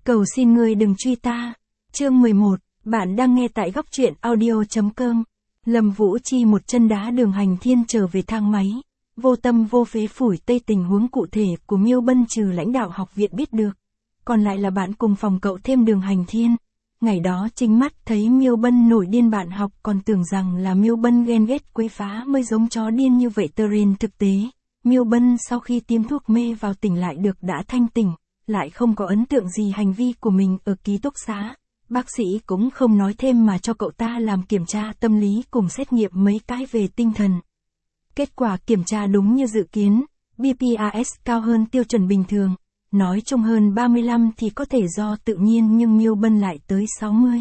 Cầu xin ngươi đừng truy ta. Chương 11, bạn đang nghe tại góc truyện audio.com. Lâm Vũ Chi một chân đá Đường Hành Thiên trở về thang máy, vô tâm vô phế phủi tây tình huống cụ thể của Miêu Bân trừ lãnh đạo học viện biết được. Còn lại là bạn cùng phòng cậu thêm Đường Hành Thiên. Ngày đó chính mắt thấy Miêu Bân nổi điên, bạn học còn tưởng rằng là Miêu Bân ghen ghét quấy phá mới giống chó điên như vậy. Thực tế, Miêu Bân sau khi tiêm thuốc mê vào tỉnh lại được đã thanh tỉnh, lại không có ấn tượng gì hành vi của mình ở ký túc xá. Bác sĩ cũng không nói thêm mà cho cậu ta làm kiểm tra tâm lý cùng xét nghiệm mấy cái về tinh thần. Kết quả kiểm tra đúng như dự kiến, BPAS cao hơn tiêu chuẩn bình thường, nói chung hơn 35 thì có thể do tự nhiên nhưng Miêu Bân lại tới 60.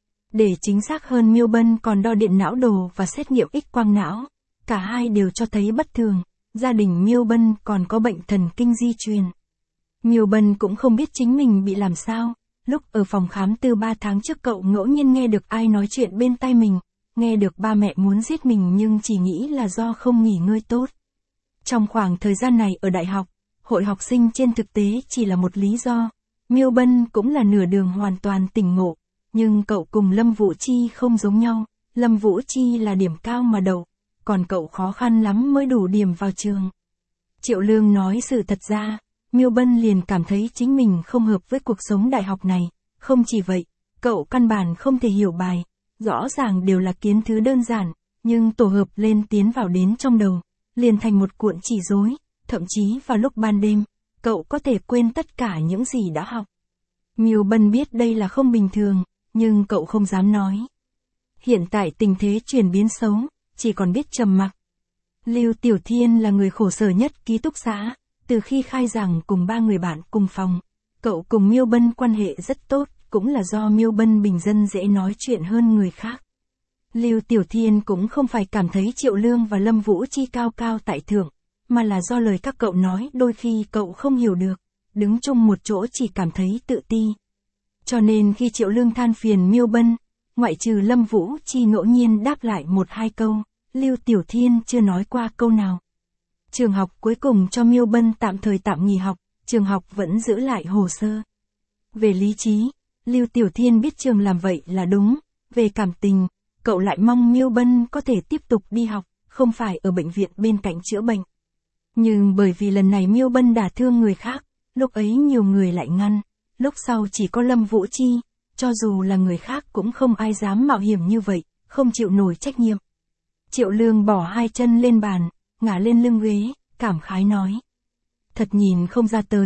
Để chính xác hơn, Miêu Bân còn đo điện não đồ và xét nghiệm X-quang não, cả hai đều cho thấy bất thường. Gia đình Miêu Bân còn có bệnh thần kinh di truyền. Miêu Bân cũng không biết chính mình bị làm sao. Lúc ở phòng khám từ 3 tháng trước, cậu ngẫu nhiên nghe được ai nói chuyện bên tai mình, nghe được ba mẹ muốn giết mình nhưng chỉ nghĩ là do không nghỉ ngơi tốt. Trong khoảng thời gian này ở đại học, hội học sinh trên thực tế chỉ là một lý do. Miêu Bân cũng là nửa đường hoàn toàn tỉnh ngộ, nhưng cậu cùng Lâm Vũ Chi không giống nhau. Lâm Vũ Chi là điểm cao mà đậu, còn cậu khó khăn lắm mới đủ điểm vào trường. Triệu Lương nói sự thật ra, Miêu Bân liền cảm thấy chính mình không hợp với cuộc sống đại học này. Không chỉ vậy, cậu căn bản không thể hiểu bài, rõ ràng đều là kiến thứ đơn giản, nhưng tổ hợp lên tiến vào đến trong đầu, liền thành một cuộn chỉ rối, thậm chí vào lúc ban đêm, cậu có thể quên tất cả những gì đã học. Miêu Bân biết đây là không bình thường, nhưng cậu không dám nói. Hiện tại tình thế chuyển biến xấu, chỉ còn biết trầm mặc. Lưu Tiểu Thiên là người khổ sở nhất ký túc xá. Từ khi khai giảng cùng 3 người bạn cùng phòng, cậu cùng Miêu Bân quan hệ rất tốt, cũng là do Miêu Bân bình dân dễ nói chuyện hơn người khác. Lưu Tiểu Thiên cũng không phải cảm thấy Triệu Lương và Lâm Vũ Chi cao cao tại thượng, mà là do lời các cậu nói đôi khi cậu không hiểu được, đứng chung một chỗ chỉ cảm thấy tự ti. Cho nên khi Triệu Lương than phiền Miêu Bân, ngoại trừ Lâm Vũ Chi ngẫu nhiên đáp lại 1-2 câu, Lưu Tiểu Thiên chưa nói qua câu nào. Trường học cuối cùng cho Miêu Bân tạm thời tạm nghỉ học, trường học vẫn giữ lại hồ sơ. Về lý trí, Lưu Tiểu Thiên biết trường làm vậy là đúng, về cảm tình, cậu lại mong Miêu Bân có thể tiếp tục đi học, không phải ở bệnh viện bên cạnh chữa bệnh. Nhưng bởi vì lần này Miêu Bân đả thương người khác, lúc ấy nhiều người lại ngăn, lúc sau chỉ có Lâm Vũ Chi, cho dù là người khác cũng không ai dám mạo hiểm như vậy, không chịu nổi trách nhiệm. Triệu Lương bỏ 2 chân lên bàn, ngả lên lưng ghế, cảm khái nói. Thật nhìn không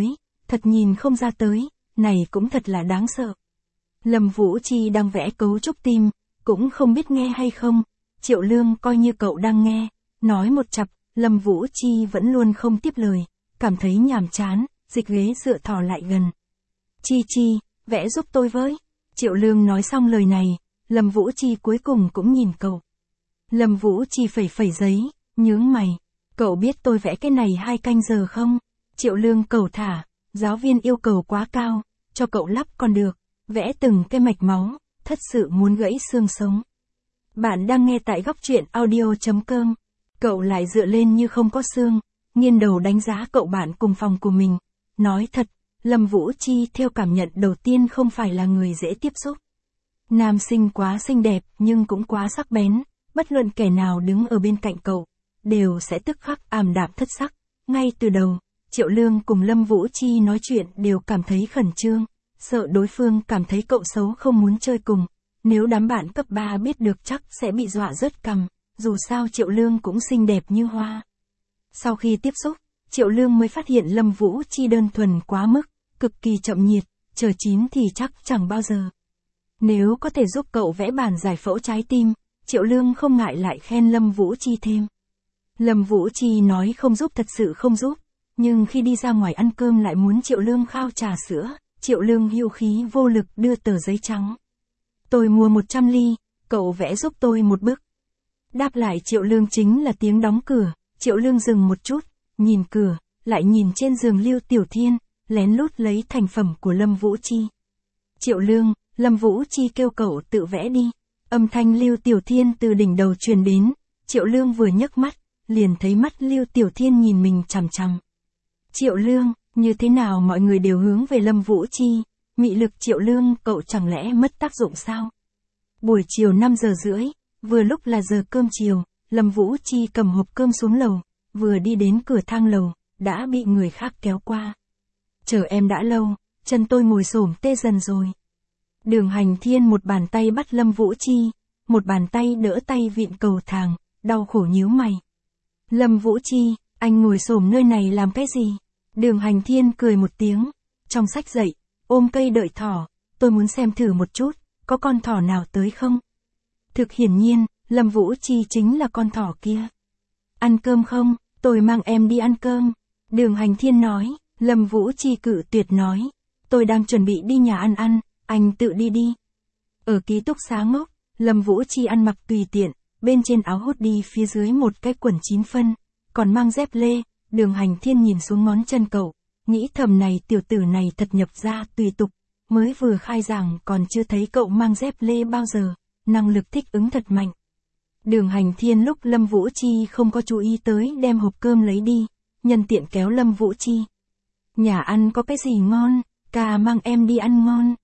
ra tới, này cũng thật là đáng sợ. Lâm Vũ Chi đang vẽ cấu trúc tim, cũng không biết nghe hay không. Triệu Lương coi như cậu đang nghe, nói một chặp, Lâm Vũ Chi vẫn luôn không tiếp lời, cảm thấy nhàm chán, dịch ghế dựa thò lại gần. Chi, vẽ giúp tôi với. Triệu Lương nói xong lời này, Lâm Vũ Chi cuối cùng cũng nhìn cậu. Lâm Vũ Chi phẩy giấy, nhướng mày. Cậu biết tôi vẽ cái này 2 canh giờ không? Triệu Lương cầu thả, giáo viên yêu cầu quá cao, cho cậu lắp còn được, vẽ từng cái mạch máu, thật sự muốn gãy xương sống. Bạn đang nghe tại góc truyện audio.com. Cậu lại dựa lên như không có xương, nghiêng đầu đánh giá cậu bạn cùng phòng của mình. Nói thật, Lâm Vũ Chi theo cảm nhận đầu tiên không phải là người dễ tiếp xúc. Nam sinh quá xinh đẹp nhưng cũng quá sắc bén, bất luận kẻ nào đứng ở bên cạnh cậu đều sẽ tức khắc ảm đạm thất sắc. Ngay từ đầu, Triệu Lương cùng Lâm Vũ Chi nói chuyện đều cảm thấy khẩn trương, sợ đối phương cảm thấy cậu xấu không muốn chơi cùng. Nếu đám bạn cấp 3 biết được chắc sẽ bị dọa rớt cằm, dù sao Triệu Lương cũng xinh đẹp như hoa. Sau khi tiếp xúc, Triệu Lương mới phát hiện Lâm Vũ Chi đơn thuần quá mức, cực kỳ chậm nhiệt, chờ chín thì chắc chẳng bao giờ. Nếu có thể giúp cậu vẽ bản giải phẫu trái tim, Triệu Lương không ngại lại khen Lâm Vũ Chi thêm. Lâm Vũ Chi nói không giúp thật sự không giúp, nhưng khi đi ra ngoài ăn cơm lại muốn Triệu Lương khao trà sữa, Triệu Lương hữu khí vô lực đưa tờ giấy trắng. Tôi mua 100 ly, cậu vẽ giúp tôi một bức. Đáp lại Triệu Lương chính là tiếng đóng cửa. Triệu Lương dừng một chút, nhìn cửa, lại nhìn trên giường Lưu Tiểu Thiên, lén lút lấy thành phẩm của Lâm Vũ Chi. Triệu Lương, Lâm Vũ Chi kêu cậu tự vẽ đi. Âm thanh Lưu Tiểu Thiên từ đỉnh đầu truyền đến, Triệu Lương vừa nhấc mắt, liền thấy mắt Lưu Tiểu Thiên nhìn mình chằm chằm. Triệu Lương, như thế nào mọi người đều hướng về Lâm Vũ Chi, mị lực Triệu Lương cậu chẳng lẽ mất tác dụng sao? Buổi chiều 5 giờ rưỡi, vừa lúc là giờ cơm chiều, Lâm Vũ Chi cầm hộp cơm xuống lầu, vừa đi đến cửa thang lầu, đã bị người khác kéo qua. Chờ em đã lâu, chân tôi ngồi xổm tê dần rồi. Đường Hành Thiên một bàn tay bắt Lâm Vũ Chi, một bàn tay đỡ tay vịn cầu thang, đau khổ nhíu mày. Lâm Vũ Chi, anh ngồi xổm nơi này làm cái gì? Đường Hành Thiên cười một tiếng, trong sách dạy, ôm cây đợi thỏ, tôi muốn xem thử một chút, có con thỏ nào tới không? Thực hiển nhiên, Lâm Vũ Chi chính là con thỏ kia. Ăn cơm không, tôi mang em đi ăn cơm. Đường Hành Thiên nói, Lâm Vũ Chi cự tuyệt nói, tôi đang chuẩn bị đi nhà ăn, anh tự đi đi. Ở ký túc xá ngốc, Lâm Vũ Chi ăn mặc tùy tiện, bên trên áo hoodie phía dưới một cái quần 9 phân, còn mang dép lê. Đường Hành Thiên nhìn xuống ngón chân cậu, nghĩ thầm này tiểu tử này thật nhập gia tùy tục, mới vừa khai giảng còn chưa thấy cậu mang dép lê bao giờ, năng lực thích ứng thật mạnh. Đường Hành Thiên lúc Lâm Vũ Chi không có chú ý tới đem hộp cơm lấy đi, nhân tiện kéo Lâm Vũ Chi. Nhà ăn có cái gì ngon, ca mang em đi ăn ngon.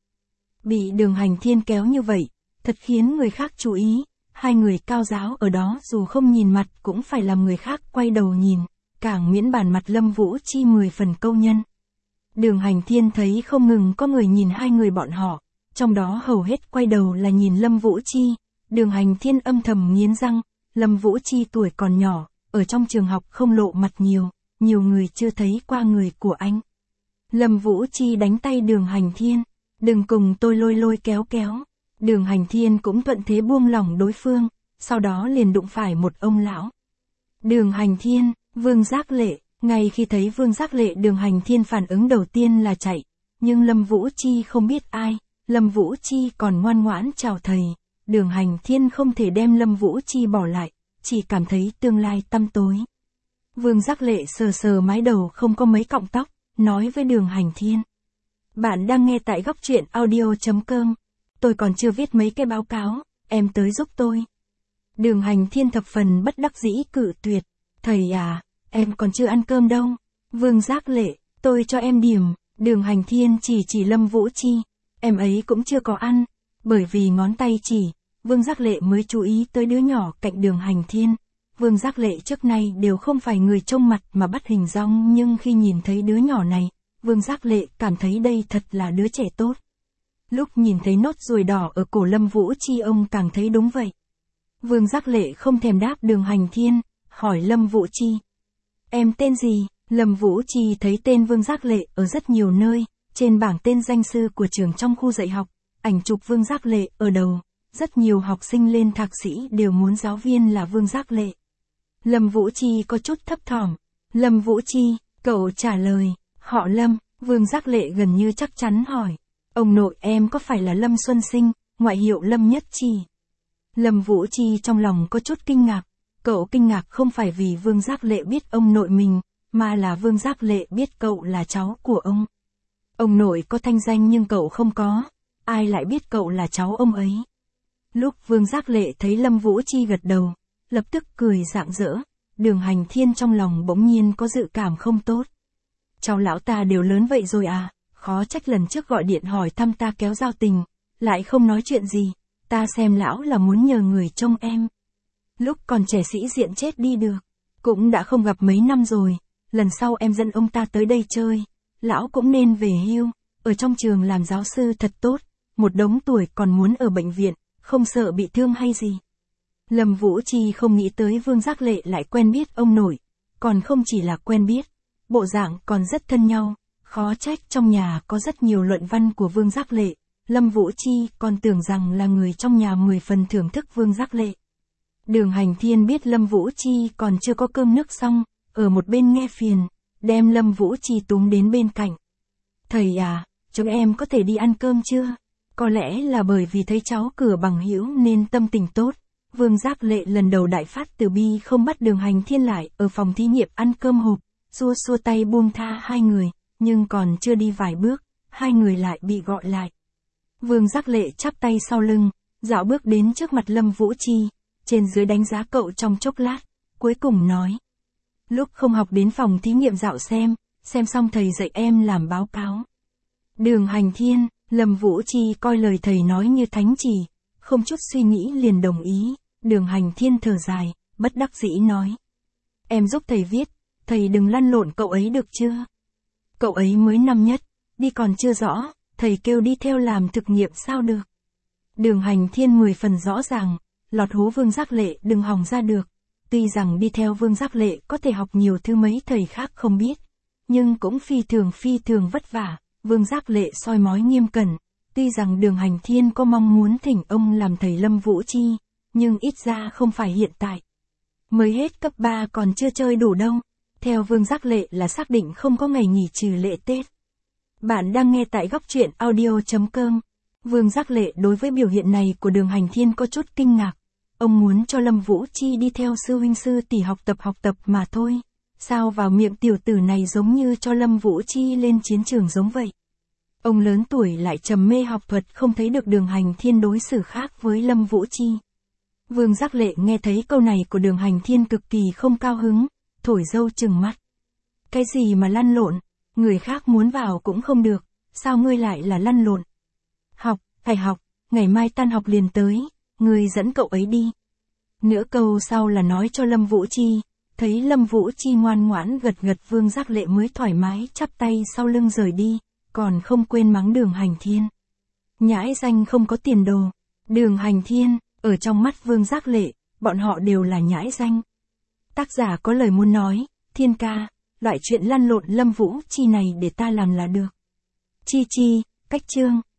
Bị Đường Hành Thiên kéo như vậy, thật khiến người khác chú ý, hai người cao giáo ở đó dù không nhìn mặt cũng phải làm người khác quay đầu nhìn, càng miễn bản mặt Lâm Vũ Chi 10 phần câu nhân. Đường Hành Thiên thấy không ngừng có người nhìn hai người bọn họ, trong đó hầu hết quay đầu là nhìn Lâm Vũ Chi. Đường Hành Thiên âm thầm nghiến răng, Lâm Vũ Chi tuổi còn nhỏ, ở trong trường học không lộ mặt nhiều người chưa thấy qua người của anh. Lâm Vũ Chi đánh tay Đường Hành Thiên, đừng cùng tôi lôi kéo. Đường Hành Thiên cũng thuận thế buông lỏng đối phương, sau đó liền đụng phải một ông lão. Đường Hành Thiên, Vương Giác Lệ, ngay khi thấy Vương Giác Lệ Đường Hành Thiên phản ứng đầu tiên là chạy, nhưng Lâm Vũ Chi không biết ai, Lâm Vũ Chi còn ngoan ngoãn chào thầy. Đường Hành Thiên không thể đem Lâm Vũ Chi bỏ lại, chỉ cảm thấy tương lai tăm tối. Vương Giác Lệ sờ mái đầu không có mấy cọng tóc, nói với Đường Hành Thiên. Bạn đang nghe tại góc truyện audio.com. Tôi còn chưa viết mấy cái báo cáo, em tới giúp tôi. Đường Hành Thiên thập phần bất đắc dĩ cự tuyệt. Thầy à, em còn chưa ăn cơm đâu. Vương Giác Lệ, tôi cho em điểm. Đường Hành Thiên chỉ Lâm Vũ Chi. Em ấy cũng chưa có ăn. Bởi vì ngón tay chỉ, Vương Giác Lệ mới chú ý tới đứa nhỏ cạnh Đường Hành Thiên. Vương Giác Lệ trước nay đều không phải người trông mặt mà bắt hình dong, nhưng khi nhìn thấy đứa nhỏ này, Vương Giác Lệ cảm thấy đây thật là đứa trẻ tốt. Lúc nhìn thấy nốt ruồi đỏ ở cổ Lâm Vũ Chi ông càng thấy đúng vậy. Vương Giác Lệ không thèm đáp Đường Hành Thiên, hỏi Lâm Vũ Chi. Em tên gì? Lâm Vũ Chi thấy tên Vương Giác Lệ ở rất nhiều nơi, trên bảng tên danh sư của trường trong khu dạy học, ảnh chụp Vương Giác Lệ ở đầu, rất nhiều học sinh lên thạc sĩ đều muốn giáo viên là Vương Giác Lệ. Lâm Vũ Chi có chút thấp thỏm. Lâm Vũ Chi, cậu trả lời, họ Lâm. Vương Giác Lệ gần như chắc chắn hỏi, ông nội em có phải là Lâm Xuân Sinh, ngoại hiệu Lâm Nhất Chi? Lâm Vũ Chi trong lòng có chút kinh ngạc, cậu kinh ngạc không phải vì Vương Giác Lệ biết ông nội mình, mà là Vương Giác Lệ biết cậu là cháu của ông. Ông nội có thanh danh nhưng cậu không có, ai lại biết cậu là cháu ông ấy? Lúc Vương Giác Lệ thấy Lâm Vũ Chi gật đầu, lập tức cười rạng rỡ, Đường Hành Thiên trong lòng bỗng nhiên có dự cảm không tốt. Cháu lão ta đều lớn vậy rồi à, khó trách lần trước gọi điện hỏi thăm ta kéo giao tình, lại không nói chuyện gì, ta xem lão là muốn nhờ người trông em. Lúc còn trẻ sĩ diện chết đi được, cũng đã không gặp mấy năm rồi, lần sau em dẫn ông ta tới đây chơi, lão cũng nên về hưu, ở trong trường làm giáo sư thật tốt, một đống tuổi còn muốn ở bệnh viện, không sợ bị thương hay gì. Lâm Vũ Chi không nghĩ tới Vương Giác Lệ lại quen biết ông nội, còn không chỉ là quen biết, bộ dạng còn rất thân nhau, khó trách trong nhà có rất nhiều luận văn của Vương Giác Lệ. Lâm Vũ Chi còn tưởng rằng là người trong nhà 10 phần thưởng thức Vương Giác Lệ. Đường Hành Thiên biết Lâm Vũ Chi còn chưa có cơm nước xong, ở một bên nghe phiền, đem Lâm Vũ Chi túm đến bên cạnh. Thầy à, chúng em có thể đi ăn cơm chưa? Có lẽ là bởi vì thấy cháu cửa bằng hữu nên tâm tình tốt. Vương Giác Lệ lần đầu đại phát từ bi không bắt Đường Hành Thiên lại ở phòng thí nghiệm ăn cơm hộp, xua tay buông tha hai người, nhưng còn chưa đi vài bước, hai người lại bị gọi lại. Vương Giác Lệ chắp tay sau lưng, dạo bước đến trước mặt Lâm Vũ Chi, trên dưới đánh giá cậu trong chốc lát, cuối cùng nói. Lúc không học đến phòng thí nghiệm dạo xem xong thầy dạy em làm báo cáo. Đường Hành Thiên, Lâm Vũ Chi coi lời thầy nói như thánh chỉ, không chút suy nghĩ liền đồng ý. Đường Hành Thiên thở dài, bất đắc dĩ nói. Em giúp thầy viết, thầy đừng lăn lộn cậu ấy được chưa? Cậu ấy mới năm nhất, đi còn chưa rõ, thầy kêu đi theo làm thực nghiệm sao được? Đường Hành Thiên 10 phần rõ ràng, lọt hố Vương Giác Lệ đừng hòng ra được. Tuy rằng đi theo Vương Giác Lệ có thể học nhiều thứ mấy thầy khác không biết, nhưng cũng phi thường vất vả. Vương Giác Lệ soi mói nghiêm cẩn, tuy rằng Đường Hành Thiên có mong muốn thỉnh ông làm thầy Lâm Vũ Chi, nhưng ít ra không phải hiện tại. Mới hết cấp 3 còn chưa chơi đủ đâu. Theo Vương Giác Lệ là xác định không có ngày nghỉ trừ lễ Tết. Bạn đang nghe tại góc truyện audio.com. Vương Giác Lệ đối với biểu hiện này của Đường Hành Thiên có chút kinh ngạc. Ông muốn cho Lâm Vũ Chi đi theo sư huynh sư tỷ học tập mà thôi. Sao vào miệng tiểu tử này giống như cho Lâm Vũ Chi lên chiến trường giống vậy. Ông lớn tuổi lại trầm mê học thuật không thấy được Đường Hành Thiên đối xử khác với Lâm Vũ Chi. Vương Giác Lệ nghe thấy câu này của Đường Hành Thiên cực kỳ không cao hứng, thổi dâu trừng mắt. Cái gì mà lăn lộn, người khác muốn vào cũng không được, sao ngươi lại là lăn lộn? Học, phải học, ngày mai tan học liền tới, ngươi dẫn cậu ấy đi. Nửa câu sau là nói cho Lâm Vũ Chi, thấy Lâm Vũ Chi ngoan ngoãn gật Vương Giác Lệ mới thoải mái chắp tay sau lưng rời đi, còn không quên mắng Đường Hành Thiên. Nhãi danh không có tiền đồ, Đường Hành Thiên, ở trong mắt Vương Giác Lệ, bọn họ đều là nhãi danh. Tác giả có lời muốn nói, Thiên ca, loại chuyện lăn lộn Lâm Vũ Chi này để ta làm là được. Chi, cách chương.